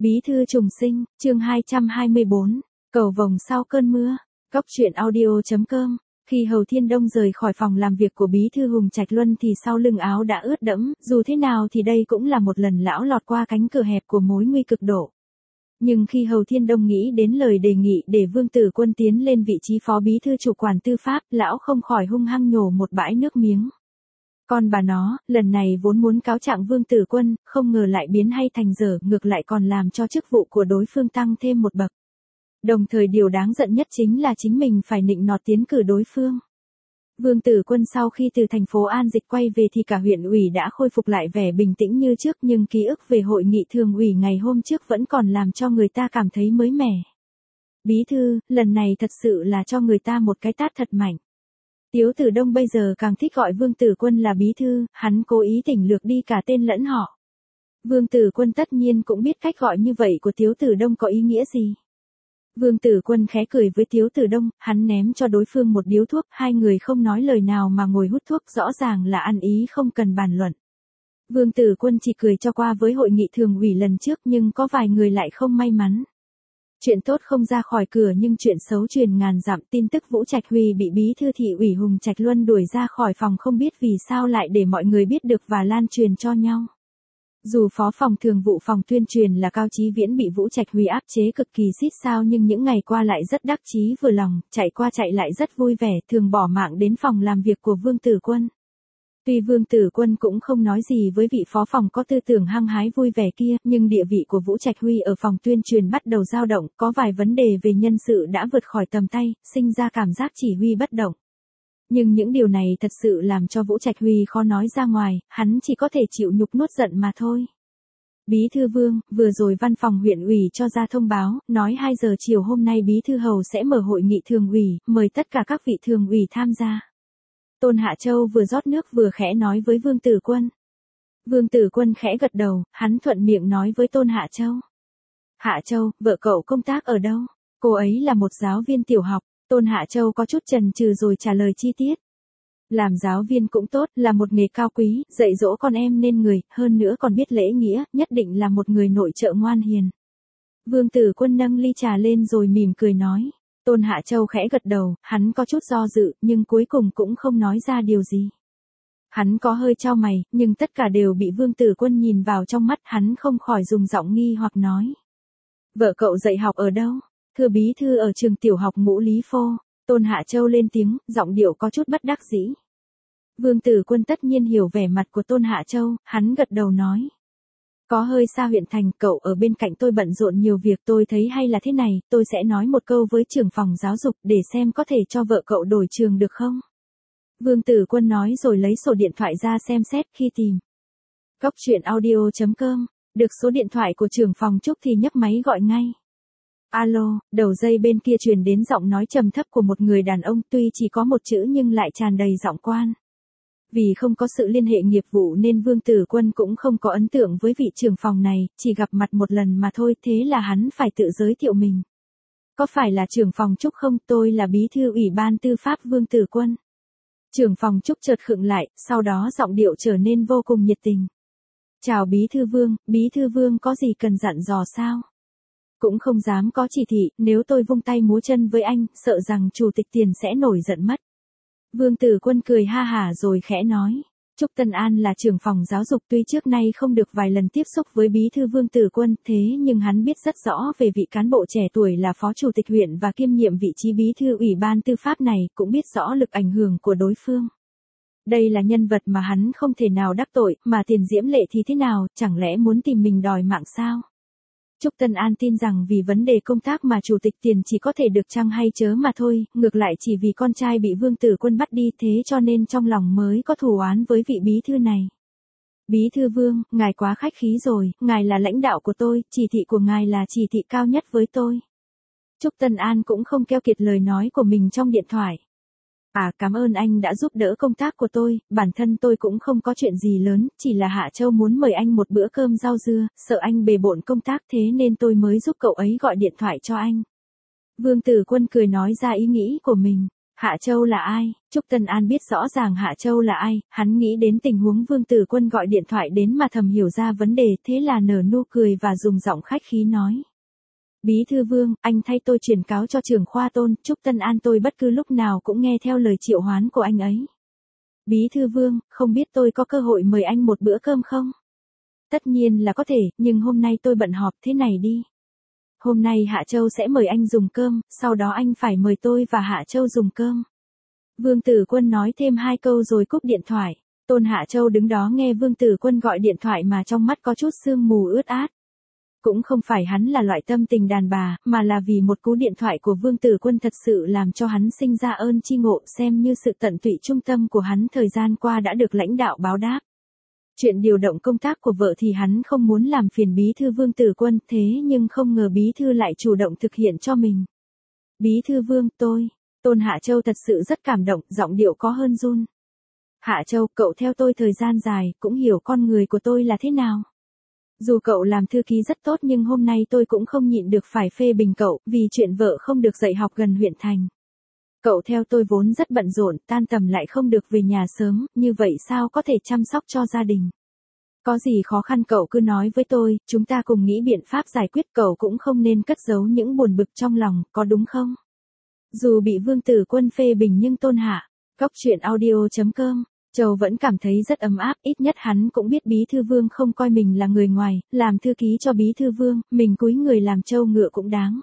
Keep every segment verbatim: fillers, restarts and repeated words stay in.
Bí thư trùng sinh, chương hai trăm hai mươi bốn, cầu vồng sau cơn mưa, cốc truyện audio chấm com. Khi Hầu Thiên Đông rời khỏi phòng làm việc của bí thư Hùng Trạch Luân thì sau lưng áo đã ướt đẫm, dù thế nào thì đây cũng là một lần lão lọt qua cánh cửa hẹp của mối nguy cực độ. Nhưng khi Hầu Thiên Đông nghĩ đến lời đề nghị để Vương Tử Quân tiến lên vị trí phó bí thư chủ quản tư pháp, lão không khỏi hung hăng nhổ một bãi nước miếng. Con bà nó, lần này vốn muốn cáo trạng Vương Tử Quân, không ngờ lại biến hay thành dở, ngược lại còn làm cho chức vụ của đối phương tăng thêm một bậc. Đồng thời điều đáng giận nhất chính là chính mình phải nịnh nọt tiến cử đối phương. Vương Tử Quân sau khi từ thành phố An Dịch quay về thì cả huyện ủy đã khôi phục lại vẻ bình tĩnh như trước, nhưng ký ức về hội nghị thường ủy ngày hôm trước vẫn còn làm cho người ta cảm thấy mới mẻ. Bí thư, lần này thật sự là cho người ta một cái tát thật mạnh. Tiếu Tử Đông bây giờ càng thích gọi Vương Tử Quân là bí thư, hắn cố ý tỉnh lược đi cả tên lẫn họ. Vương Tử Quân tất nhiên cũng biết cách gọi như vậy của Tiếu Tử Đông có ý nghĩa gì. Vương Tử Quân khẽ cười với Tiếu Tử Đông, hắn ném cho đối phương một điếu thuốc, hai người không nói lời nào mà ngồi hút thuốc, rõ ràng là ăn ý không cần bàn luận. Vương Tử Quân chỉ cười cho qua với hội nghị thường ủy lần trước, nhưng có vài người lại không may mắn. Chuyện tốt không ra khỏi cửa nhưng chuyện xấu truyền ngàn dặm, tin tức Vũ Trạch Huy bị bí thư thị ủy Hùng Trạch Luân đuổi ra khỏi phòng không biết vì sao lại để mọi người biết được và lan truyền cho nhau. Dù phó phòng thường vụ phòng tuyên truyền là Cao Chí Viễn bị Vũ Trạch Huy áp chế cực kỳ xít sao nhưng những ngày qua lại rất đắc chí vừa lòng, chạy qua chạy lại rất vui vẻ, thường bỏ mạng đến phòng làm việc của Vương Tử Quân. Tuy Vương Tử Quân cũng không nói gì với vị phó phòng có tư tưởng hăng hái vui vẻ kia, nhưng địa vị của Vũ Trạch Huy ở phòng tuyên truyền bắt đầu dao động, có vài vấn đề về nhân sự đã vượt khỏi tầm tay, sinh ra cảm giác chỉ huy bất động. Nhưng những điều này thật sự làm cho Vũ Trạch Huy khó nói ra ngoài, hắn chỉ có thể chịu nhục nuốt giận mà thôi. Bí thư Vương, vừa rồi văn phòng huyện ủy cho ra thông báo, nói hai giờ chiều hôm nay bí thư Hầu sẽ mở hội nghị thường ủy, mời tất cả các vị thường ủy tham gia. Tôn Hạ Châu vừa rót nước vừa khẽ nói với Vương Tử Quân. Vương Tử Quân khẽ gật đầu, hắn thuận miệng nói với Tôn Hạ Châu. Hạ Châu, vợ cậu công tác ở đâu? Cô ấy là một giáo viên tiểu học. Tôn Hạ Châu có chút chần chừ rồi trả lời chi tiết. Làm giáo viên cũng tốt, là một nghề cao quý, dạy dỗ con em nên người, hơn nữa còn biết lễ nghĩa, nhất định là một người nội trợ ngoan hiền. Vương Tử Quân nâng ly trà lên rồi mỉm cười nói. Tôn Hạ Châu khẽ gật đầu, hắn có chút do dự, nhưng cuối cùng cũng không nói ra điều gì. Hắn có hơi chau mày, nhưng tất cả đều bị Vương Tử Quân nhìn vào trong mắt, hắn không khỏi dùng giọng nghi hoặc nói. Vợ cậu dạy học ở đâu? Thưa bí thư ở trường tiểu học Ngũ Lý Phô. Tôn Hạ Châu lên tiếng, giọng điệu có chút bất đắc dĩ. Vương Tử Quân tất nhiên hiểu vẻ mặt của Tôn Hạ Châu, hắn gật đầu nói. Có hơi xa huyện thành, cậu ở bên cạnh tôi bận rộn nhiều việc, tôi thấy hay là thế này, tôi sẽ nói một câu với trưởng phòng giáo dục để xem có thể cho vợ cậu đổi trường được không? Vương Tử Quân nói rồi lấy sổ điện thoại ra xem xét khi tìm. Cốc truyện audio chấm com, được số điện thoại của trưởng phòng Trúc thì nhấc máy gọi ngay. Alo, đầu dây bên kia truyền đến giọng nói trầm thấp của một người đàn ông, tuy chỉ có một chữ nhưng lại tràn đầy giọng quan. Vì không có sự liên hệ nghiệp vụ nên Vương Tử Quân cũng không có ấn tượng với vị trưởng phòng này, chỉ gặp mặt một lần mà thôi, thế là hắn phải tự giới thiệu mình. Có phải là trưởng phòng Trúc không? Tôi là bí thư ủy ban tư pháp Vương Tử Quân. Trưởng phòng Trúc chợt khựng lại, sau đó giọng điệu trở nên vô cùng nhiệt tình. Chào bí thư Vương, bí thư Vương có gì cần dặn dò sao? Cũng không dám có chỉ thị, nếu tôi vung tay múa chân với anh, sợ rằng chủ tịch Tiền sẽ nổi giận mất. Vương Tử Quân cười ha hả rồi khẽ nói. Trúc Tân An là trưởng phòng giáo dục, tuy trước nay không được vài lần tiếp xúc với bí thư Vương Tử Quân, thế nhưng hắn biết rất rõ về vị cán bộ trẻ tuổi là phó chủ tịch huyện và kiêm nhiệm vị trí bí thư ủy ban tư pháp này, cũng biết rõ lực ảnh hưởng của đối phương. Đây là nhân vật mà hắn không thể nào đắc tội, mà Tiền Diễm Lệ thì thế nào, chẳng lẽ muốn tìm mình đòi mạng sao? Trúc Tân An tin rằng vì vấn đề công tác mà chủ tịch Tiền chỉ có thể được chăng hay chớ mà thôi, ngược lại chỉ vì con trai bị Vương Tử Quân bắt đi, thế cho nên trong lòng mới có thù oán với vị bí thư này. Bí thư Vương, ngài quá khách khí rồi, ngài là lãnh đạo của tôi, chỉ thị của ngài là chỉ thị cao nhất với tôi. Trúc Tân An cũng không keo kiệt lời nói của mình trong điện thoại. À, cảm ơn anh đã giúp đỡ công tác của tôi, bản thân tôi cũng không có chuyện gì lớn, chỉ là Hạ Châu muốn mời anh một bữa cơm rau dưa, sợ anh bề bộn công tác thế nên tôi mới giúp cậu ấy gọi điện thoại cho anh. Vương Tử Quân cười nói ra ý nghĩ của mình. Hạ Châu là ai? Trúc Tân An biết rõ ràng Hạ Châu là ai, hắn nghĩ đến tình huống Vương Tử Quân gọi điện thoại đến mà thầm hiểu ra vấn đề, thế là nở nụ cười và dùng giọng khách khí nói. Bí thư Vương, anh thay tôi truyền cáo cho trưởng khoa Tôn, Trúc Tân An tôi bất cứ lúc nào cũng nghe theo lời triệu hoán của anh ấy. Bí thư Vương, không biết tôi có cơ hội mời anh một bữa cơm không? Tất nhiên là có thể, nhưng hôm nay tôi bận họp, thế này đi. Hôm nay Hạ Châu sẽ mời anh dùng cơm, sau đó anh phải mời tôi và Hạ Châu dùng cơm. Vương Tử Quân nói thêm hai câu rồi cúp điện thoại. Tôn Hạ Châu đứng đó nghe Vương Tử Quân gọi điện thoại mà trong mắt có chút sương mù ướt át. Cũng không phải hắn là loại tâm tình đàn bà, mà là vì một cú điện thoại của Vương Tử Quân thật sự làm cho hắn sinh ra ơn chi ngộ, xem như sự tận tụy trung tâm của hắn thời gian qua đã được lãnh đạo báo đáp. Chuyện điều động công tác của vợ thì hắn không muốn làm phiền bí thư Vương Tử Quân, thế nhưng không ngờ bí thư lại chủ động thực hiện cho mình. Bí thư Vương, tôi, Tôn Hạ Châu thật sự rất cảm động, giọng điệu có hơn run. Hạ Châu, cậu theo tôi thời gian dài, cũng hiểu con người của tôi là thế nào. Dù cậu làm thư ký rất tốt nhưng hôm nay tôi cũng không nhịn được phải phê bình cậu, vì chuyện vợ không được dạy học gần huyện thành. Cậu theo tôi vốn rất bận rộn, tan tầm lại không được về nhà sớm, như vậy sao có thể chăm sóc cho gia đình. Có gì khó khăn cậu cứ nói với tôi, chúng ta cùng nghĩ biện pháp giải quyết, cậu cũng không nên cất giấu những buồn bực trong lòng, có đúng không? Dù bị Vương Tử Quân phê bình nhưng Tôn Hạ, Cóc truyện audio chấm com, Châu vẫn cảm thấy rất ấm áp, ít nhất hắn cũng biết Bí thư Vương không coi mình là người ngoài, làm thư ký cho Bí thư Vương, mình cúi người làm trâu ngựa cũng đáng.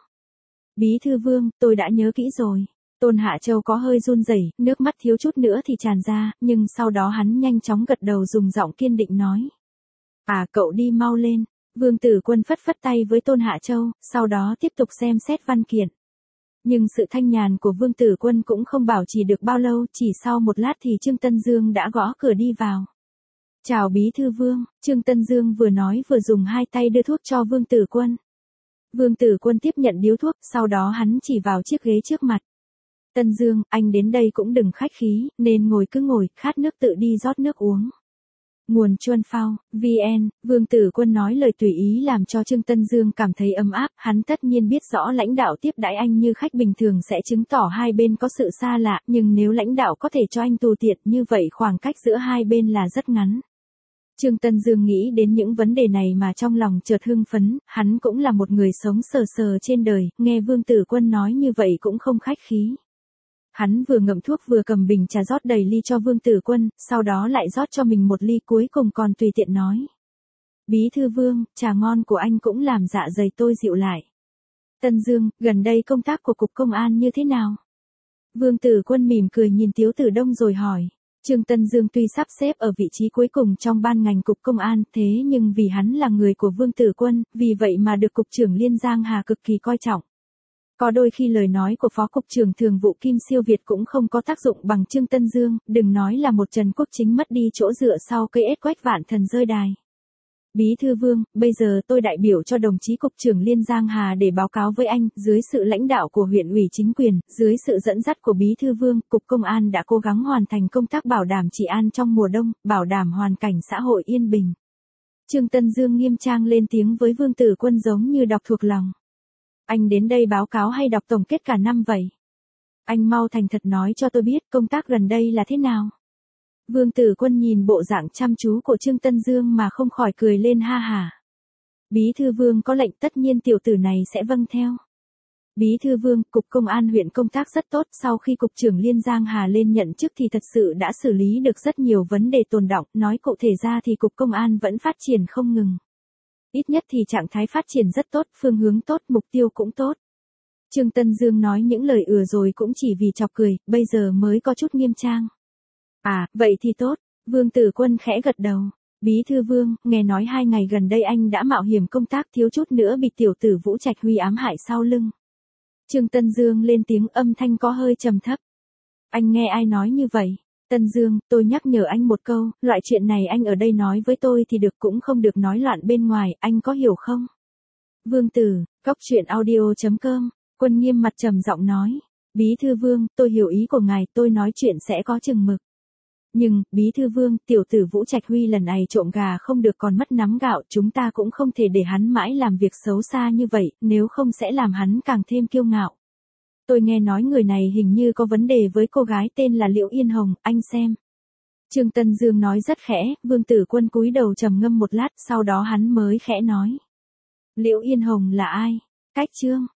Bí thư Vương, tôi đã nhớ kỹ rồi. Tôn Hạ Châu có hơi run rẩy, nước mắt thiếu chút nữa thì tràn ra, nhưng sau đó hắn nhanh chóng gật đầu dùng giọng kiên định nói. À, cậu đi mau lên. Vương Tử Quân phất phất tay với Tôn Hạ Châu, sau đó tiếp tục xem xét văn kiện. Nhưng sự thanh nhàn của Vương Tử Quân cũng không bảo trì được bao lâu, chỉ sau một lát thì Trương Tân Dương đã gõ cửa đi vào. Chào Bí thư Vương, Trương Tân Dương vừa nói vừa dùng hai tay đưa thuốc cho Vương Tử Quân. Vương Tử Quân tiếp nhận điếu thuốc, sau đó hắn chỉ vào chiếc ghế trước mặt. Tân Dương, anh đến đây cũng đừng khách khí, nên ngồi cứ ngồi, khát nước tự đi rót nước uống. Nguồn Chuân Phao, vê en, Vương Tử Quân nói lời tùy ý làm cho Trương Tân Dương cảm thấy ấm áp, hắn tất nhiên biết rõ lãnh đạo tiếp đãi anh như khách bình thường sẽ chứng tỏ hai bên có sự xa lạ, nhưng nếu lãnh đạo có thể cho anh tùy tiện như vậy khoảng cách giữa hai bên là rất ngắn. Trương Tân Dương nghĩ đến những vấn đề này mà trong lòng chợt hưng phấn, hắn cũng là một người sống sờ sờ trên đời, nghe Vương Tử Quân nói như vậy cũng không khách khí. Hắn vừa ngậm thuốc vừa cầm bình trà rót đầy ly cho Vương Tử Quân, sau đó lại rót cho mình một ly cuối cùng còn tùy tiện nói. Bí thư Vương, trà ngon của anh cũng làm dạ dày tôi dịu lại. Tân Dương, gần đây công tác của Cục Công an như thế nào? Vương Tử Quân mỉm cười nhìn Tiếu Tử Đông rồi hỏi. Trương Tân Dương tuy sắp xếp ở vị trí cuối cùng trong ban ngành Cục Công an, thế nhưng vì hắn là người của Vương Tử Quân, vì vậy mà được Cục trưởng Liên Giang Hà cực kỳ coi trọng. Có đôi khi lời nói của Phó Cục trưởng Thường vụ Kim Siêu Việt cũng không có tác dụng bằng Trương Tân Dương, đừng nói là một Trần Quốc Chính mất đi chỗ dựa sau cây ết quách vạn thần rơi đài. Bí thư Vương, bây giờ tôi đại biểu cho đồng chí Cục trưởng Liên Giang Hà để báo cáo với anh, dưới sự lãnh đạo của huyện ủy chính quyền, dưới sự dẫn dắt của Bí thư Vương, Cục Công an đã cố gắng hoàn thành công tác bảo đảm trị an trong mùa đông, bảo đảm hoàn cảnh xã hội yên bình. Trương Tân Dương nghiêm trang lên tiếng với Vương Tử Quân giống như đọc thuộc lòng. Anh đến đây báo cáo hay đọc tổng kết cả năm vậy? Anh mau thành thật nói cho tôi biết công tác gần đây là thế nào? Vương Tử Quân nhìn bộ dạng chăm chú của Trương Tân Dương mà không khỏi cười lên ha hả. Bí thư Vương có lệnh tất nhiên tiểu tử này sẽ vâng theo. Bí thư Vương, Cục Công an huyện công tác rất tốt, sau khi Cục trưởng Liên Giang Hà lên nhận chức thì thật sự đã xử lý được rất nhiều vấn đề tồn đọng, nói cụ thể ra thì Cục Công an vẫn phát triển không ngừng. Ít nhất thì trạng thái phát triển rất tốt, phương hướng tốt, mục tiêu cũng tốt. Trương Tân Dương nói những lời ừa rồi cũng chỉ vì chọc cười, bây giờ mới có chút nghiêm trang. À, vậy thì tốt, Vương Tử Quân khẽ gật đầu. Bí thư Vương, nghe nói hai ngày gần đây anh đã mạo hiểm công tác thiếu chút nữa bị tiểu tử Vũ Trạch Huy ám hại sau lưng. Trương Tân Dương lên tiếng âm thanh có hơi trầm thấp. Anh nghe ai nói như vậy? Tân Dương, tôi nhắc nhở anh một câu, loại chuyện này anh ở đây nói với tôi thì được cũng không được nói loạn bên ngoài, anh có hiểu không? Vương Tử, Cóc truyện audio chấm com, Quân nghiêm mặt trầm giọng nói. Bí thư Vương, tôi hiểu ý của ngài, tôi nói chuyện sẽ có chừng mực. Nhưng, Bí thư Vương, tiểu tử Vũ Trạch Huy lần này trộm gà không được còn mất nắm gạo, chúng ta cũng không thể để hắn mãi làm việc xấu xa như vậy, nếu không sẽ làm hắn càng thêm kiêu ngạo. Tôi nghe nói người này hình như có vấn đề với cô gái tên là Liễu Yên Hồng, anh xem. Trương Tân Dương nói rất khẽ, Vương Tử Quân cúi đầu trầm ngâm một lát, sau đó hắn mới khẽ nói. Liễu Yên Hồng là ai? Cách Trương.